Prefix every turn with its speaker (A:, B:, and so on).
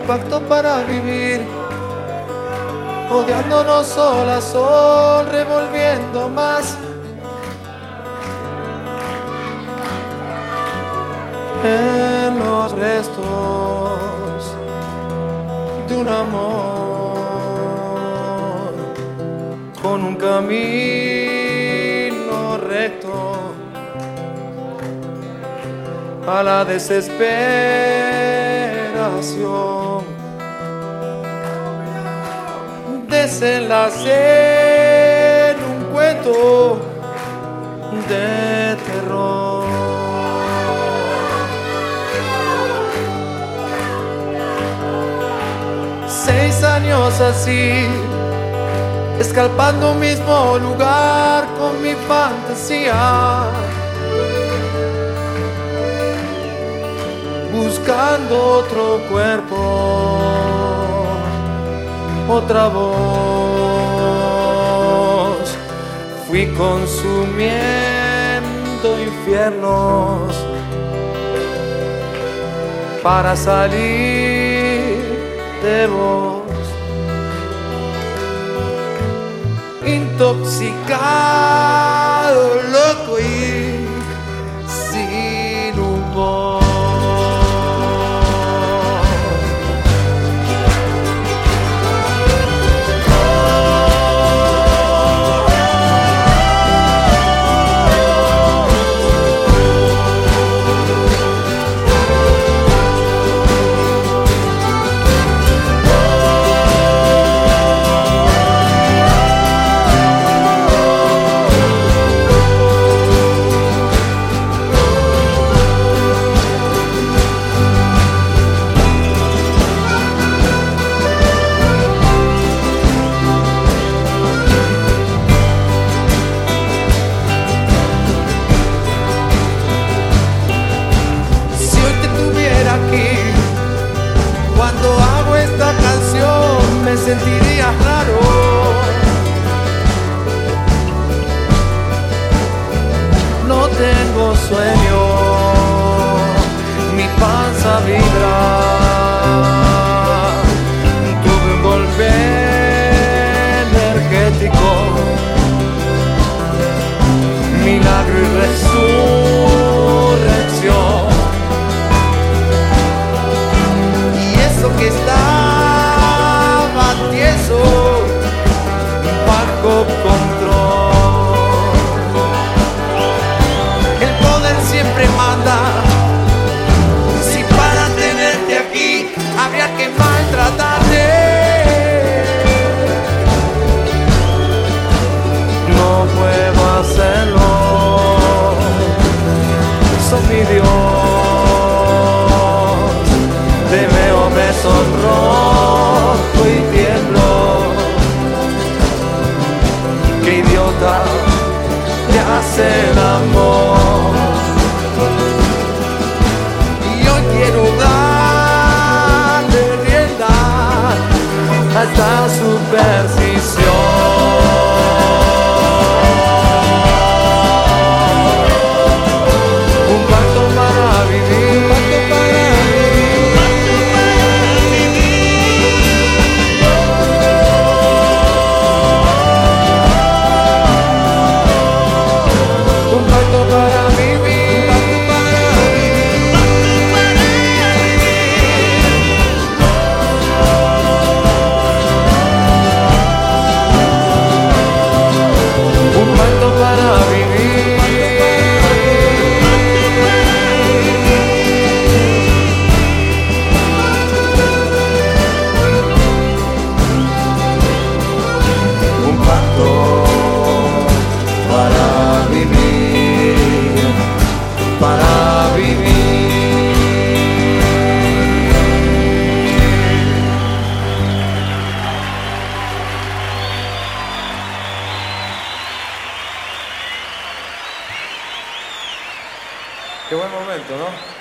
A: pacto para vivir, odiándonos sol a sol, revolviendo más en los restos de un amor, con un camino recto a la desesperación, desenlace en un cuento de terror. 6 años así, escalpando un mismo lugar con mi fantasía, buscando otro cuerpo, otra voz. Fui consumiendo infiernos para salir de vos, intoxicado, loco y sin humor. Cuando hago esta canción me sentiría raro. No tengo sueño, mi panza vibra. Tuve un golpe energético, milagro y resurrección. Que estaba tieso, bajo control. El poder siempre manda. Si para tenerte aquí habría que maltratarte, no puedo hacerlo. Soy mi Dios. Te veo, me sonrojo y tiemblo. Qué idiota te hace el amor. Y hoy quiero darle rienda a esta superstición. Un pacto para vivir. Qué buen momento, ¿no?